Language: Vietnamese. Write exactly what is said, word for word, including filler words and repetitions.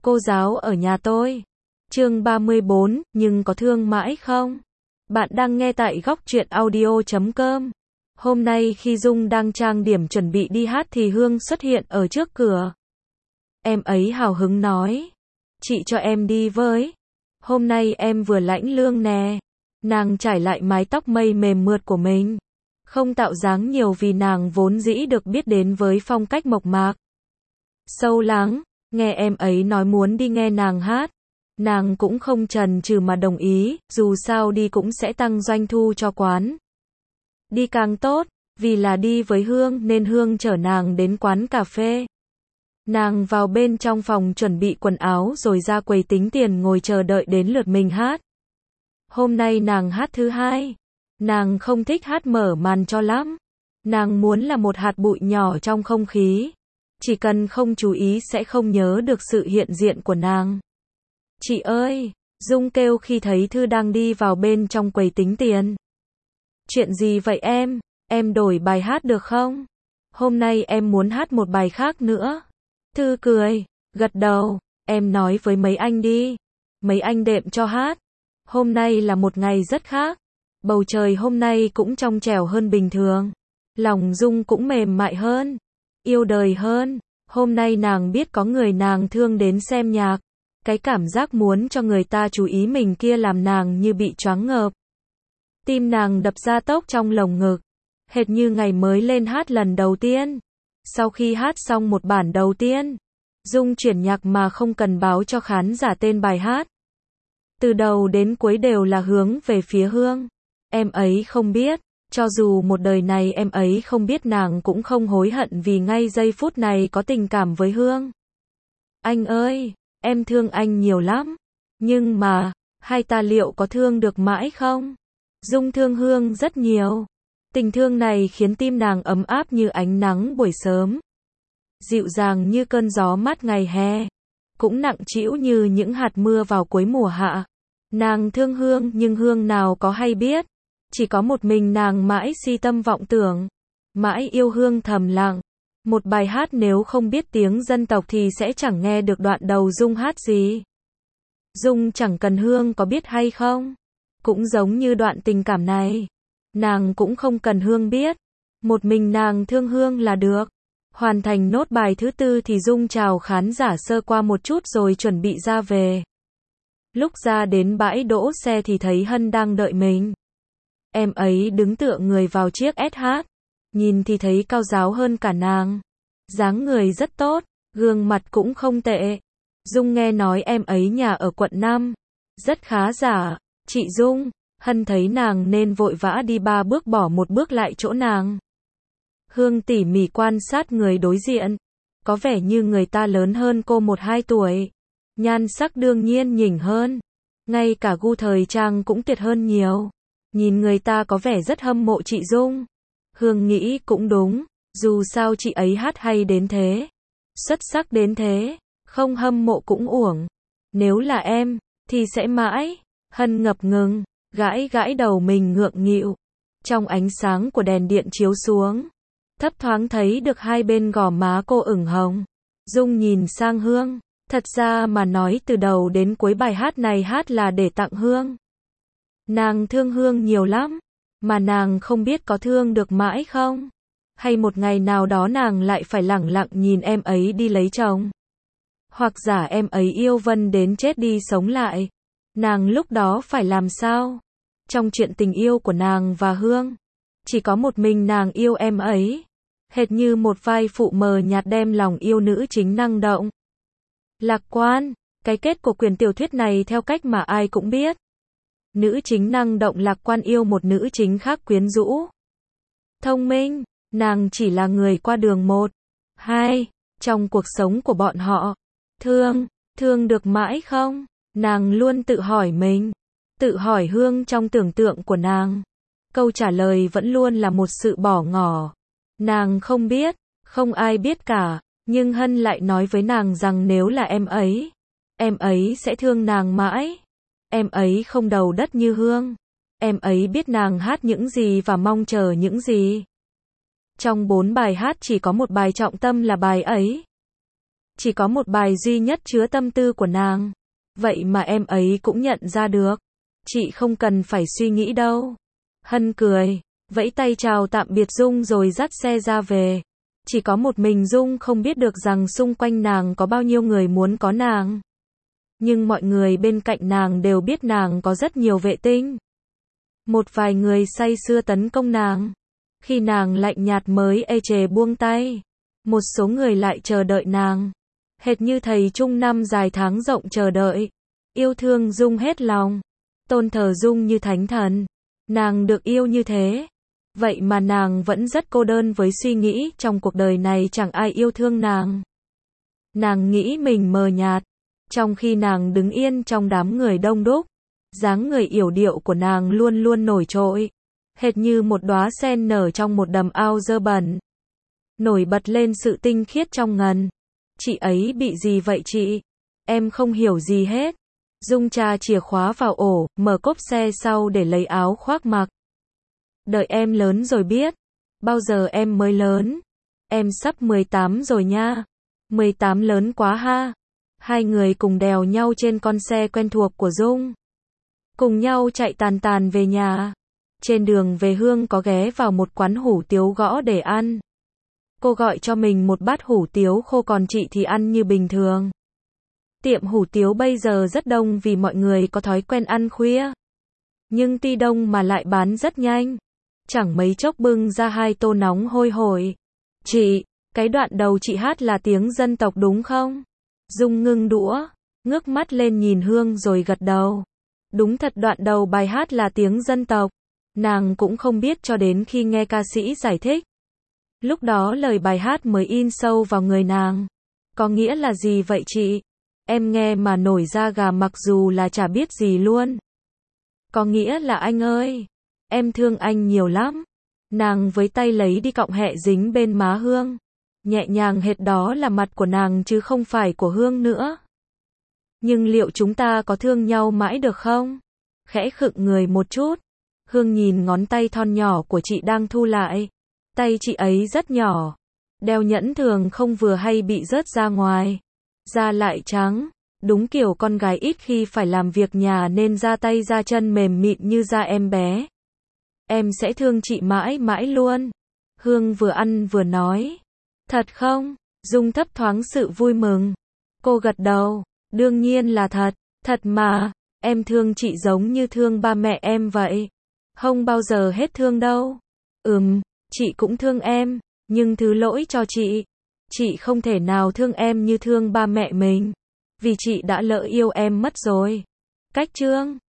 Cô giáo ở nhà tôi. Chương ba mươi bốn, nhưng có thương mãi không? Bạn đang nghe tại góc truyện audio chấm com. Hôm nay khi Dung đang trang điểm chuẩn bị đi hát thì Hương xuất hiện ở trước cửa. Em ấy hào hứng nói. Chị cho em đi với. Hôm nay em vừa lãnh lương nè. Nàng trải lại mái tóc mây mềm mượt của mình. Không tạo dáng nhiều vì nàng vốn dĩ được biết đến với phong cách mộc mạc. Sâu lắng, nghe em ấy nói muốn đi nghe nàng hát. Nàng cũng không chần chừ mà đồng ý, dù sao đi cũng sẽ tăng doanh thu cho quán. Đi càng tốt, vì là đi với Hương nên Hương chở nàng đến quán cà phê. Nàng vào bên trong phòng chuẩn bị quần áo rồi ra quầy tính tiền ngồi chờ đợi đến lượt mình hát. Hôm nay nàng hát thứ hai. Nàng không thích hát mở màn cho lắm. Nàng muốn là một hạt bụi nhỏ trong không khí. Chỉ cần không chú ý sẽ không nhớ được sự hiện diện của nàng. Chị ơi! Dung kêu khi thấy Thư đang đi vào bên trong quầy tính tiền. Chuyện gì vậy em? Em đổi bài hát được không? Hôm nay em muốn hát một bài khác nữa. Thư cười, gật đầu, em nói với mấy anh đi. Mấy anh đệm cho hát. Hôm nay là một ngày rất khác. Bầu trời hôm nay cũng trong trẻo hơn bình thường. Lòng Dung cũng mềm mại hơn. Yêu đời hơn. Hôm nay nàng biết có người nàng thương đến xem nhạc. Cái cảm giác muốn cho người ta chú ý mình kia làm nàng như bị choáng ngợp. Tim nàng đập ra tốc trong lồng ngực. Hệt như ngày mới lên hát lần đầu tiên. Sau khi hát xong một bản đầu tiên, Dung chuyển nhạc mà không cần báo cho khán giả tên bài hát. Từ đầu đến cuối đều là hướng về phía Hương. Em ấy không biết, cho dù một đời này em ấy không biết nàng cũng không hối hận vì ngay giây phút này có tình cảm với Hương. Anh ơi, em thương anh nhiều lắm. Nhưng mà, hai ta liệu có thương được mãi không? Dung thương Hương rất nhiều. Tình thương này khiến tim nàng ấm áp như ánh nắng buổi sớm. Dịu dàng như cơn gió mát ngày hè. Cũng nặng trĩu như những hạt mưa vào cuối mùa hạ. Nàng thương Hương nhưng Hương nào có hay biết. Chỉ có một mình nàng mãi si tâm vọng tưởng. Mãi yêu Hương thầm lặng. Một bài hát nếu không biết tiếng dân tộc thì sẽ chẳng nghe được đoạn đầu Dung hát gì. Dung chẳng cần Hương có biết hay không. Cũng giống như đoạn tình cảm này. Nàng cũng không cần Hương biết. Một mình nàng thương Hương là được. Hoàn thành nốt bài thứ tư thì Dung chào khán giả sơ qua một chút rồi chuẩn bị ra về. Lúc ra đến bãi đỗ xe thì thấy Hân đang đợi mình. Em ấy đứng tựa người vào chiếc ét hát. Nhìn thì thấy cao ráo hơn cả nàng. Dáng người rất tốt, gương mặt cũng không tệ. Dung nghe nói em ấy nhà ở quận năm. Rất khá giả. Chị Dung, Hân thấy nàng nên vội vã đi ba bước bỏ một bước lại chỗ nàng. Hương tỉ mỉ quan sát người đối diện. Có vẻ như người ta lớn hơn cô một hai tuổi. Nhan sắc đương nhiên nhỉnh hơn. Ngay cả gu thời trang cũng tuyệt hơn nhiều. Nhìn người ta có vẻ rất hâm mộ chị Dung. Hương nghĩ cũng đúng. Dù sao chị ấy hát hay đến thế. Xuất sắc đến thế. Không hâm mộ cũng uổng. Nếu là em, thì sẽ mãi. Hân ngập ngừng. Gãi gãi đầu mình ngượng nghịu. Trong ánh sáng của đèn điện chiếu xuống. Thấp thoáng thấy được hai bên gò má cô ửng hồng. Dung nhìn sang Hương. Thật ra mà nói từ đầu đến cuối bài hát này hát là để tặng Hương. Nàng thương Hương nhiều lắm. Mà nàng không biết có thương được mãi không? Hay một ngày nào đó nàng lại phải lẳng lặng nhìn em ấy đi lấy chồng? Hoặc giả em ấy yêu Vân đến chết đi sống lại. Nàng lúc đó phải làm sao? Trong chuyện tình yêu của nàng và Hương, chỉ có một mình nàng yêu em ấy. Hệt như một vai phụ mờ nhạt đem lòng yêu nữ chính năng động. Lạc quan, cái kết của quyển tiểu thuyết này theo cách mà ai cũng biết. Nữ chính năng động lạc quan yêu một nữ chính khác quyến rũ. Thông minh, nàng chỉ là người qua đường một, hai, trong cuộc sống của bọn họ. Thương, thương được mãi không? Nàng luôn tự hỏi mình. Tự hỏi Hương trong tưởng tượng của nàng. Câu trả lời vẫn luôn là một sự bỏ ngỏ. Nàng không biết, không ai biết cả. Nhưng Hân lại nói với nàng rằng nếu là em ấy, em ấy sẽ thương nàng mãi. Em ấy không đầu đất như Hương. Em ấy biết nàng hát những gì và mong chờ những gì. Trong bốn bài hát chỉ có một bài trọng tâm là bài ấy. Chỉ có một bài duy nhất chứa tâm tư của nàng. Vậy mà em ấy cũng nhận ra được. Chị không cần phải suy nghĩ đâu. Hân cười, vẫy tay chào tạm biệt Dung rồi dắt xe ra về. Chỉ có một mình Dung không biết được rằng xung quanh nàng có bao nhiêu người muốn có nàng. Nhưng mọi người bên cạnh nàng đều biết nàng có rất nhiều vệ tinh. Một vài người say sưa tấn công nàng. Khi nàng lạnh nhạt mới ê chề buông tay. Một số người lại chờ đợi nàng. Hệt như thầy Trung năm dài tháng rộng chờ đợi. Yêu thương Dung hết lòng. Tôn thờ Dung như thánh thần. Nàng được yêu như thế. Vậy mà nàng vẫn rất cô đơn với suy nghĩ trong cuộc đời này chẳng ai yêu thương nàng. Nàng nghĩ mình mờ nhạt. Trong khi nàng đứng yên trong đám người đông đúc, dáng người yểu điệu của nàng luôn luôn nổi trội. Hệt như một đóa sen nở trong một đầm ao dơ bẩn. Nổi bật lên sự tinh khiết trong ngần. Chị ấy bị gì vậy chị? Em không hiểu gì hết. Dung tra chìa khóa vào ổ, mở cốp xe sau để lấy áo khoác mặc. Đợi em lớn rồi biết. Bao giờ em mới lớn? Em sắp mười tám rồi nha. mười tám lớn quá ha. Hai người cùng đèo nhau trên con xe quen thuộc của Dung. Cùng nhau chạy tàn tàn về nhà. Trên đường về Hương có ghé vào một quán hủ tiếu gõ để ăn. Cô gọi cho mình một bát hủ tiếu khô còn chị thì ăn như bình thường. Tiệm hủ tiếu bây giờ rất đông vì mọi người có thói quen ăn khuya. Nhưng tuy đông mà lại bán rất nhanh. Chẳng mấy chốc bưng ra hai tô nóng hôi hổi. Chị, cái đoạn đầu chị hát là tiếng dân tộc đúng không? Dung ngưng đũa, ngước mắt lên nhìn Hương rồi gật đầu. Đúng thật, đoạn đầu bài hát là tiếng dân tộc. Nàng cũng không biết cho đến khi nghe ca sĩ giải thích. Lúc đó lời bài hát mới in sâu vào người nàng. Có nghĩa là gì vậy chị? Em nghe mà nổi da gà mặc dù là chả biết gì luôn. Có nghĩa là anh ơi, em thương anh nhiều lắm. Nàng với tay lấy đi cọng hẹ dính bên má Hương. Nhẹ nhàng hệt đó là mặt của nàng chứ không phải của Hương nữa. Nhưng liệu chúng ta có thương nhau mãi được không? Khẽ khựng người một chút. Hương nhìn ngón tay thon nhỏ của chị đang thu lại. Tay chị ấy rất nhỏ. Đeo nhẫn thường không vừa hay bị rớt ra ngoài. Da lại trắng. Đúng kiểu con gái ít khi phải làm việc nhà nên da tay da chân mềm mịn như da em bé. Em sẽ thương chị mãi mãi luôn. Hương vừa ăn vừa nói. Thật không? Dung thấp thoáng sự vui mừng. Cô gật đầu. Đương nhiên là thật. Thật mà. Em thương chị giống như thương ba mẹ em vậy. Không bao giờ hết thương đâu. Ừm, chị cũng thương em. Nhưng thứ lỗi cho chị. Chị không thể nào thương em như thương ba mẹ mình. Vì chị đã lỡ yêu em mất rồi. Cách chương